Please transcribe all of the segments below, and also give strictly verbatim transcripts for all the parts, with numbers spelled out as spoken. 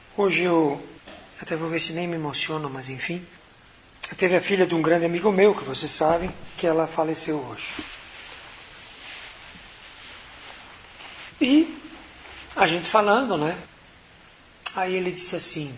Hoje eu, até vou ver se nem me emociono, mas enfim, eu teve a filha de um grande amigo meu, que vocês sabem, que ela faleceu hoje. E a gente falando, né? Aí ele disse assim,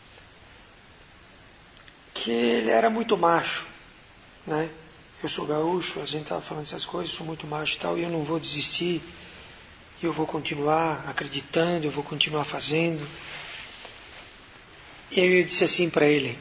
que ele era muito macho, né? Eu sou gaúcho, a gente estava falando essas coisas, sou muito macho e tal, e eu não vou desistir, eu vou continuar acreditando, eu vou continuar fazendo. E aí eu disse assim para ele,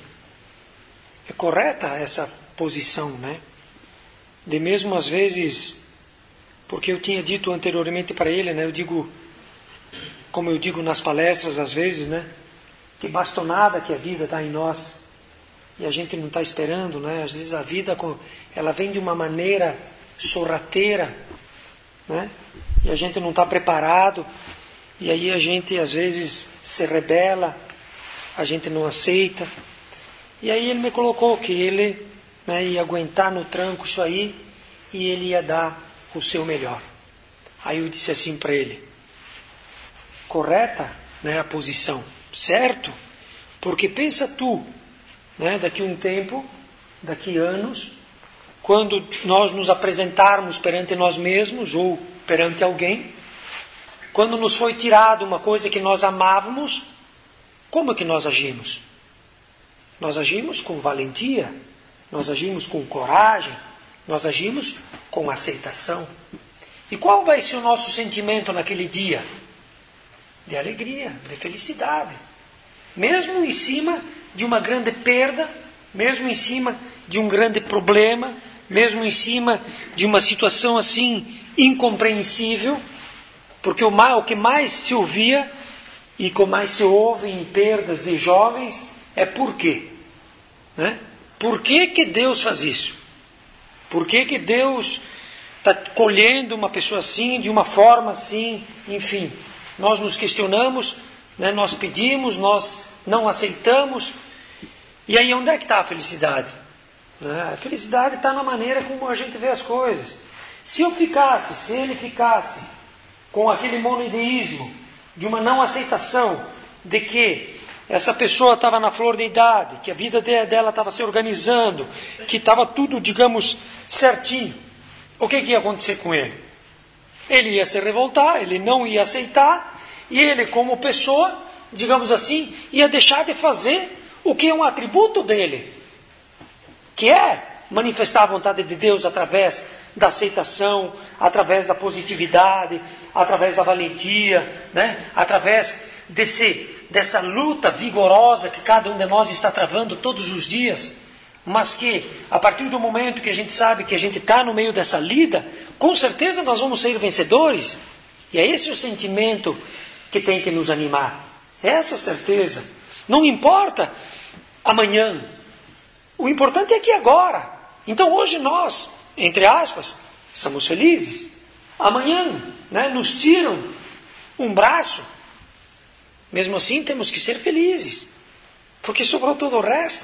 é correta essa posição, né? De mesmo às vezes, porque eu tinha dito anteriormente para ele, né? Eu digo, como eu digo nas palestras às vezes, né? Que bastonada que a vida dá em nós. E a gente não está esperando, né? Às vezes a vida, ela vem de uma maneira sorrateira, né? E a gente não está preparado. E aí a gente às vezes se rebela, a gente não aceita. E aí ele me colocou que ele, né, ia aguentar no tranco isso aí e ele ia dar o seu melhor. Aí eu disse assim para ele, correta, né, a posição, certo? Porque pensa tu, né, daqui a um tempo, daqui a anos, quando nós nos apresentarmos perante nós mesmos ou perante alguém, quando nos foi tirado uma coisa que nós amávamos, como é que nós agimos? Nós agimos com valentia, nós agimos com coragem, nós agimos com aceitação. E qual vai ser o nosso sentimento naquele dia? De alegria, de felicidade. Mesmo em cima de uma grande perda, mesmo em cima de um grande problema, mesmo em cima de uma situação assim incompreensível, porque o, mais, o que mais se ouvia e o que mais se ouve em perdas de jovens é por quê? Né? Por que que Deus faz isso? Por que que Deus está colhendo uma pessoa assim, de uma forma assim, enfim. Nós nos questionamos, né? Nós pedimos, nós não aceitamos. E aí onde é que está a felicidade? Né? A felicidade está na maneira como a gente vê as coisas. Se eu ficasse, se ele ficasse com aquele monoideísmo de uma não aceitação de que essa pessoa estava na flor da idade, que a vida dela estava se organizando, que estava tudo, digamos, certinho, o que, que ia acontecer com ele? Ele ia se revoltar, ele não ia aceitar, e ele, como pessoa, digamos assim, ia deixar de fazer o que é um atributo dele, que é manifestar a vontade de Deus através da aceitação, através da positividade, através da valentia, né? Através desse, dessa luta vigorosa que cada um de nós está travando todos os dias, mas que a partir do momento que a gente sabe que a gente está no meio dessa lida, com certeza nós vamos ser vencedores. E é esse o sentimento que tem que nos animar, é essa certeza. Não importa amanhã, o importante é aqui agora. Então hoje nós, entre aspas, estamos felizes. Amanhã, né, nos tiram um braço. Mesmo assim temos que ser felizes, porque sobrou todo o resto.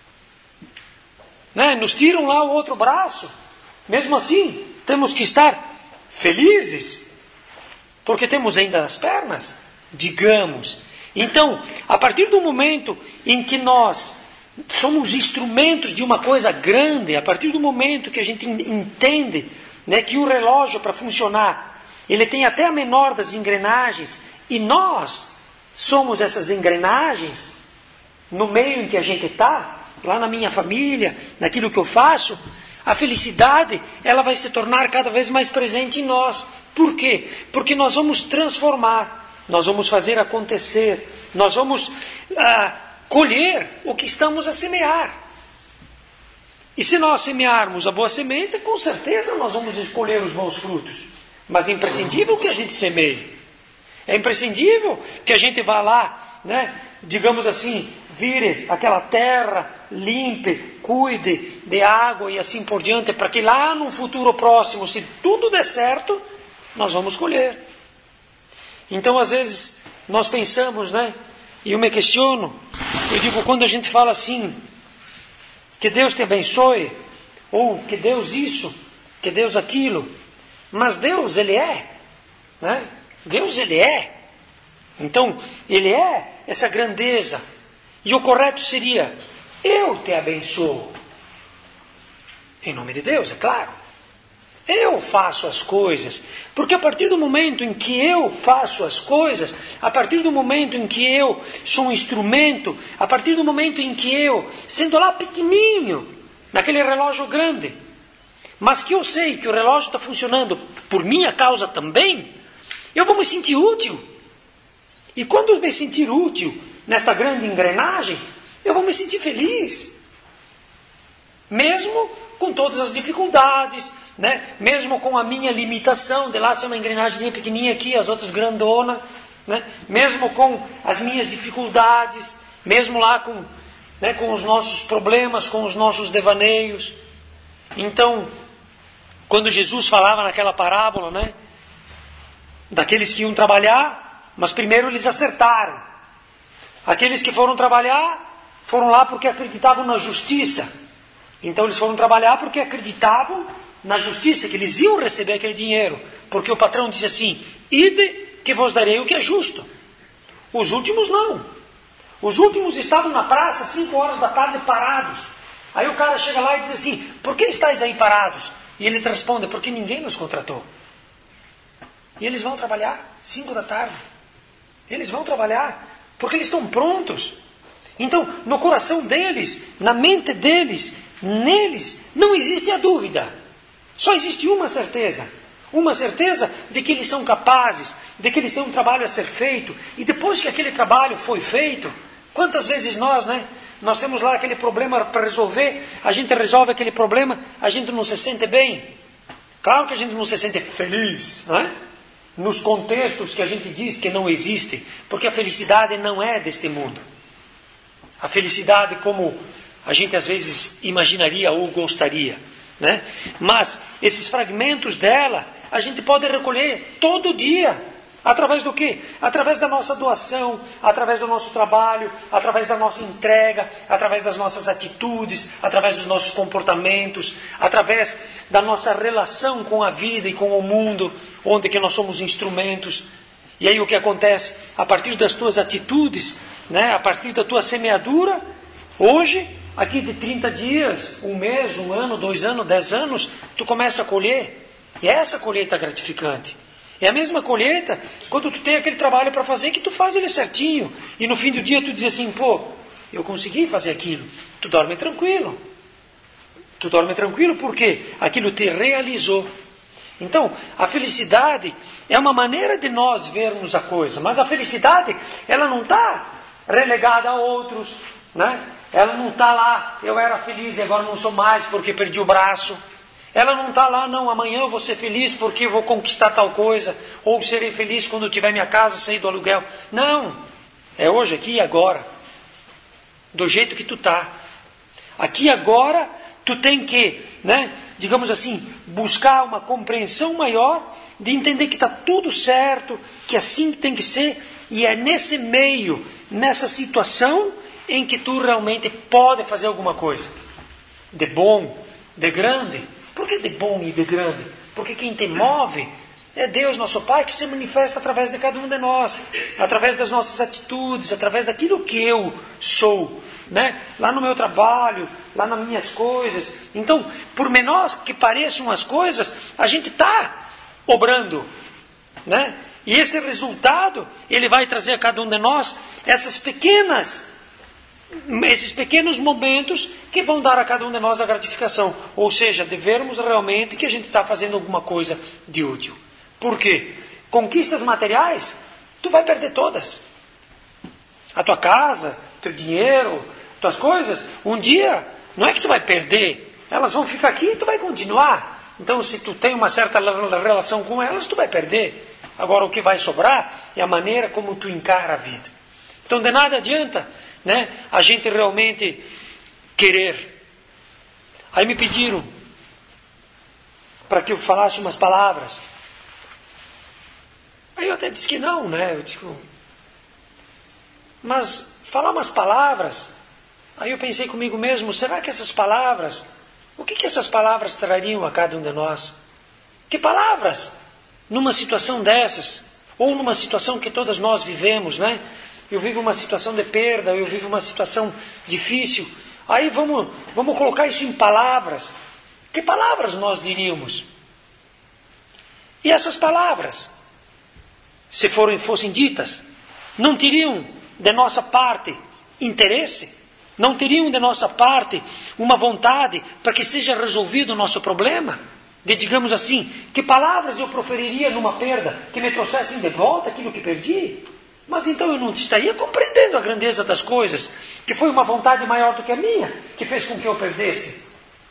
Né? Nos tiram lá o outro braço. Mesmo assim temos que estar felizes, porque temos ainda as pernas, digamos. Então, a partir do momento em que nós somos instrumentos de uma coisa grande, a partir do momento que a gente entende, né, que o relógio, para funcionar, ele tem até a menor das engrenagens, e nós somos essas engrenagens, no meio em que a gente está, lá na minha família, naquilo que eu faço, a felicidade, ela vai se tornar cada vez mais presente em nós. Por quê? Porque nós vamos transformar, nós vamos fazer acontecer, nós vamos ah, colher o que estamos a semear. E se nós semearmos a boa semente, com certeza nós vamos escolher os bons frutos. Mas é imprescindível que a gente semeie. É imprescindível que a gente vá lá, né, digamos assim, vire aquela terra, limpe, cuide de água e assim por diante, para que lá no futuro próximo, se tudo der certo, nós vamos colher. Então, às vezes, nós pensamos, né, e eu me questiono, eu digo, quando a gente fala assim, que Deus te abençoe, ou que Deus isso, que Deus aquilo, mas Deus, Ele é, né? Deus, Ele é. Então, ele é essa grandeza. E o correto seria, eu te abençoo. Em nome de Deus, é claro. Eu faço as coisas. Porque a partir do momento em que eu faço as coisas, a partir do momento em que eu sou um instrumento, a partir do momento em que eu, sendo lá pequenininho, naquele relógio grande, mas que eu sei que o relógio está funcionando por minha causa também, eu vou me sentir útil. E quando eu me sentir útil nesta grande engrenagem, eu vou me sentir feliz. Mesmo com todas as dificuldades, né? Mesmo com a minha limitação, de lá ser uma engrenagem pequenininha aqui, as outras grandona, né? Mesmo com as minhas dificuldades, mesmo lá com, né, com os nossos problemas, com os nossos devaneios. Então, quando Jesus falava naquela parábola, né, daqueles que iam trabalhar, mas primeiro eles acertaram. Aqueles que foram trabalhar, foram lá porque acreditavam na justiça. Então eles foram trabalhar porque acreditavam na justiça, que eles iam receber aquele dinheiro. Porque o patrão disse assim, ide que vos darei o que é justo. Os últimos não. Os últimos estavam na praça, cinco horas da tarde, parados. Aí o cara chega lá e diz assim, por que estáis aí parados? E eles respondem, porque ninguém nos contratou. E eles vão trabalhar, cinco da tarde. Eles vão trabalhar, porque eles estão prontos. Então, no coração deles, na mente deles, neles, não existe a dúvida. Só existe uma certeza. Uma certeza de que eles são capazes, de que eles têm um trabalho a ser feito. E depois que aquele trabalho foi feito, quantas vezes nós, né? Nós temos lá aquele problema para resolver, a gente resolve aquele problema, a gente não se sente bem. Claro que a gente não se sente feliz, não é? Nos contextos que a gente diz que não existem, porque a felicidade não é deste mundo. A felicidade como a gente às vezes imaginaria ou gostaria, né? Mas esses fragmentos dela a gente pode recolher todo dia. Através do quê? Através da nossa doação, através do nosso trabalho, através da nossa entrega, através das nossas atitudes, através dos nossos comportamentos, através da nossa relação com a vida e com o mundo, onde que nós somos instrumentos. E aí o que acontece? A partir das tuas atitudes, né? A partir da tua semeadura, hoje, aqui de trinta dias, um mês, um ano, dois anos, dez anos, tu começa a colher. E é essa colheita gratificante. É a mesma colheita quando tu tem aquele trabalho para fazer que tu faz ele certinho. E no fim do dia tu diz assim, pô, eu consegui fazer aquilo. Tu dorme tranquilo. Tu dorme tranquilo porque aquilo te realizou. Então, a felicidade é uma maneira de nós vermos a coisa. Mas a felicidade, ela não está relegada a outros, né? Ela não está lá, eu era feliz e agora não sou mais porque perdi o braço. Ela não está lá, não, amanhã eu vou ser feliz porque eu vou conquistar tal coisa, ou serei feliz quando eu tiver minha casa, sair do aluguel. Não, é hoje, aqui e agora, do jeito que tu está. Aqui e agora, tu tem que, né, digamos assim, buscar uma compreensão maior, de entender que está tudo certo, que assim tem que ser, e é nesse meio, nessa situação, em que tu realmente pode fazer alguma coisa, de bom, de grande. Por que de bom e de grande? Porque quem te move é Deus, nosso Pai, que se manifesta através de cada um de nós, através das nossas atitudes, através daquilo que eu sou, né? Lá no meu trabalho, lá nas minhas coisas. Então, por menores que pareçam as coisas, a gente está obrando, né? E esse resultado, ele vai trazer a cada um de nós essas pequenas esses pequenos momentos que vão dar a cada um de nós a gratificação. Ou seja, de vermos realmente que a gente está fazendo alguma coisa de útil. Por quê? Conquistas materiais, tu vai perder todas. A tua casa, teu dinheiro, tuas coisas, um dia, não é que tu vai perder, elas vão ficar aqui e tu vai continuar. Então, se tu tem uma certa relação com elas, tu vai perder. Agora, o que vai sobrar é a maneira como tu encara a vida. Então, de nada adianta, né, a gente realmente querer. Aí me pediram para que eu falasse umas palavras. Aí eu até disse que não, né? Eu digo, mas falar umas palavras. Aí eu pensei comigo mesmo, será que essas palavras, o que que essas palavras trariam a cada um de nós? Que palavras? Numa situação dessas, ou numa situação que todas nós vivemos, né? Eu vivo uma situação de perda, eu vivo uma situação difícil. Aí vamos, vamos colocar isso em palavras. Que palavras nós diríamos? E essas palavras, se forem, fossem ditas, não teriam de nossa parte interesse? Não teriam de nossa parte uma vontade para que seja resolvido o nosso problema? De, digamos assim, que palavras eu proferiria numa perda que me trouxessem de volta aquilo que perdi? Mas então eu não estaria compreendendo a grandeza das coisas, que foi uma vontade maior do que a minha, que fez com que eu perdesse.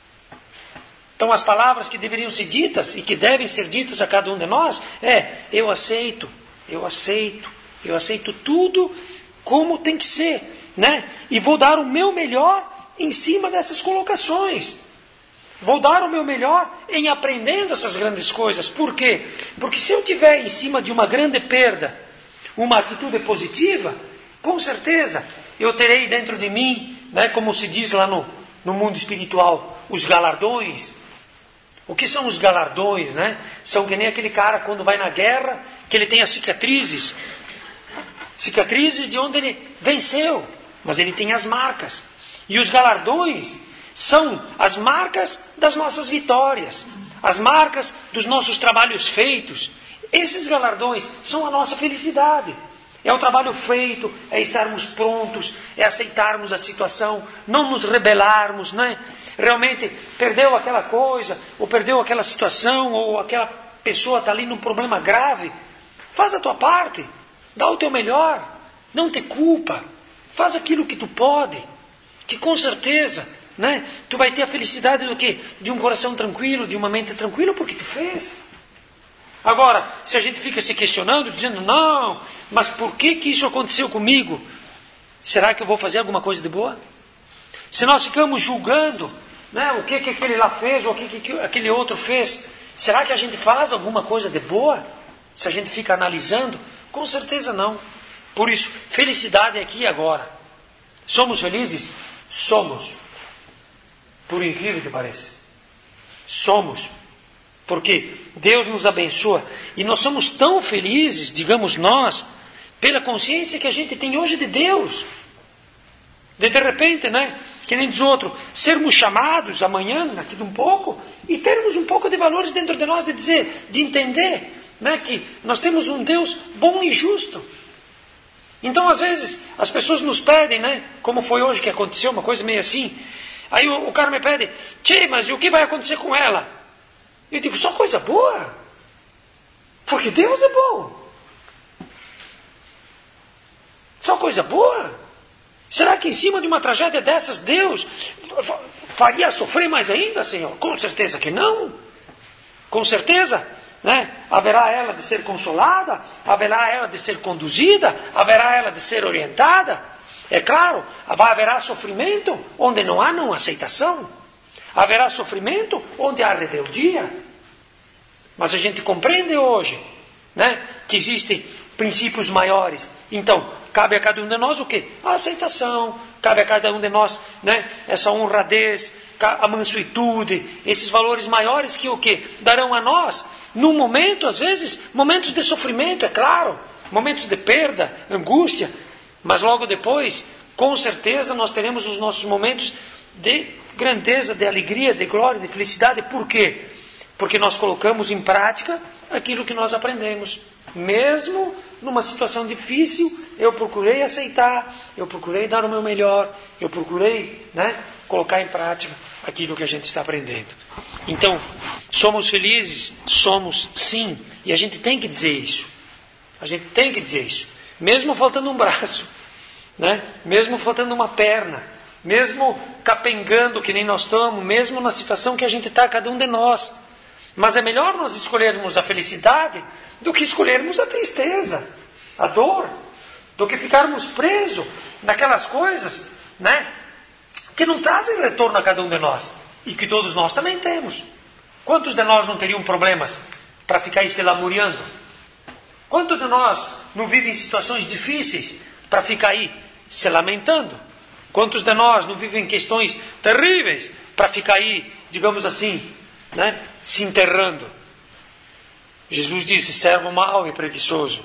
Então as palavras que deveriam ser ditas e que devem ser ditas a cada um de nós é: eu aceito, eu aceito, eu aceito tudo como tem que ser, né? E vou dar o meu melhor em cima dessas colocações. Vou dar o meu melhor em aprendendo essas grandes coisas. Por quê? Porque se eu tiver em cima de uma grande perda uma atitude positiva, com certeza eu terei dentro de mim, né, como se diz lá no, no mundo espiritual, os galardões. O que são os galardões, né? São que nem aquele cara quando vai na guerra, que ele tem as cicatrizes. Cicatrizes de onde ele venceu, mas ele tem as marcas. E os galardões são as marcas das nossas vitórias, as marcas dos nossos trabalhos feitos. Esses galardões são a nossa felicidade. É o trabalho feito, é estarmos prontos, é aceitarmos a situação, não nos rebelarmos, né? Realmente perdeu aquela coisa, ou perdeu aquela situação, ou aquela pessoa está ali num problema grave. Faz a tua parte, dá o teu melhor, não te culpa, faz aquilo que tu pode, que com certeza, né, tu vai ter a felicidade do quê? De um coração tranquilo, de uma mente tranquila, porque tu fez. Agora, se a gente fica se questionando, dizendo, não, mas por que que isso aconteceu comigo? Será que eu vou fazer alguma coisa de boa? Se nós ficamos julgando, né, o que que aquele lá fez, ou o que que aquele outro fez, será que a gente faz alguma coisa de boa? Se a gente fica analisando? Com certeza não. Por isso, felicidade é aqui e agora. Somos felizes? Somos. Por incrível que pareça. Somos. Porque Deus nos abençoa. E nós somos tão felizes, digamos nós, pela consciência que a gente tem hoje de Deus. De, de repente, né? Que nem diz outro, sermos chamados amanhã, daqui de um pouco, e termos um pouco de valores dentro de nós, de dizer, de entender, né, que nós temos um Deus bom e justo. Então, às vezes, as pessoas nos pedem, né, como foi hoje que aconteceu, uma coisa meio assim. Aí o, o cara me pede, tchê, mas e o que vai acontecer com ela? Eu digo, só coisa boa. Porque Deus é bom. Só coisa boa. Será que em cima de uma tragédia dessas, Deus faria sofrer mais ainda, Senhor? Com certeza que não. Com certeza, né? Haverá ela de ser consolada, haverá ela de ser conduzida, haverá ela de ser orientada. É claro, haverá sofrimento onde não há não aceitação. Haverá sofrimento onde há rebeldia. Mas a gente compreende hoje, né, que existem princípios maiores. Então, cabe a cada um de nós o quê? A aceitação. Cabe a cada um de nós, né, essa honradez, a mansuetude, esses valores maiores que o quê? Darão a nós, num momento, às vezes, momentos de sofrimento, é claro, momentos de perda, angústia, mas logo depois, com certeza, nós teremos os nossos momentos de grandeza, de alegria, de glória, de felicidade. Por quê? Porque nós colocamos em prática aquilo que nós aprendemos. Mesmo numa situação difícil, eu procurei aceitar, eu procurei dar o meu melhor, eu procurei, né, colocar em prática aquilo que a gente está aprendendo. Então, somos felizes? Somos, sim. E a gente tem que dizer isso. A gente tem que dizer isso. Mesmo faltando um braço, né? Mesmo faltando uma perna, mesmo capengando que nem nós estamos, mesmo na situação que a gente está, cada um de nós. Mas é melhor nós escolhermos a felicidade do que escolhermos a tristeza, a dor, do que ficarmos presos naquelas coisas, né, que não trazem retorno a cada um de nós e que todos nós também temos. Quantos de nós não teriam problemas para ficar aí se lamuriando? Quantos de nós não vivem situações difíceis para ficar aí se lamentando? Quantos de nós não vivem questões terríveis para ficar aí, digamos assim, né, se enterrando? Jesus disse, servo mau e preguiçoso.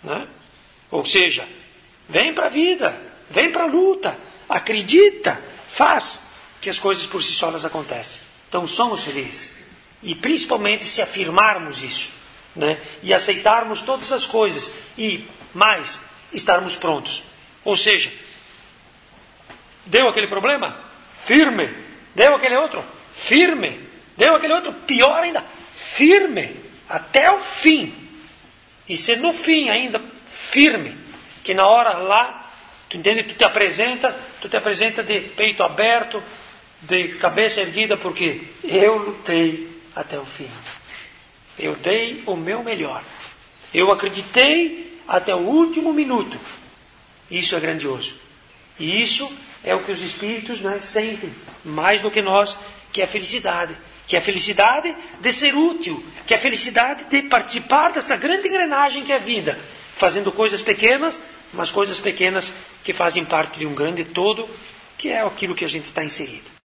Né? Ou seja, vem para a vida, vem para a luta, acredita, faz, que as coisas por si só elas acontecem. Então somos felizes. E principalmente se afirmarmos isso, né? E aceitarmos todas as coisas. E mais, estarmos prontos. Ou seja, deu aquele problema? Firme. Deu aquele outro? Firme. Deu aquele outro? Pior ainda, firme. Até o fim. E se no fim ainda firme, que na hora lá, tu entende? Tu te apresenta, tu te apresenta de peito aberto, de cabeça erguida, porque eu lutei até o fim. Eu dei o meu melhor. Eu acreditei até o último minuto. Isso é grandioso. E isso é o que os espíritos, né, sentem, mais do que nós, que é a felicidade. Que é a felicidade de ser útil. Que é a felicidade de participar dessa grande engrenagem que é a vida. Fazendo coisas pequenas, mas coisas pequenas que fazem parte de um grande todo, que é aquilo que a gente está inserido.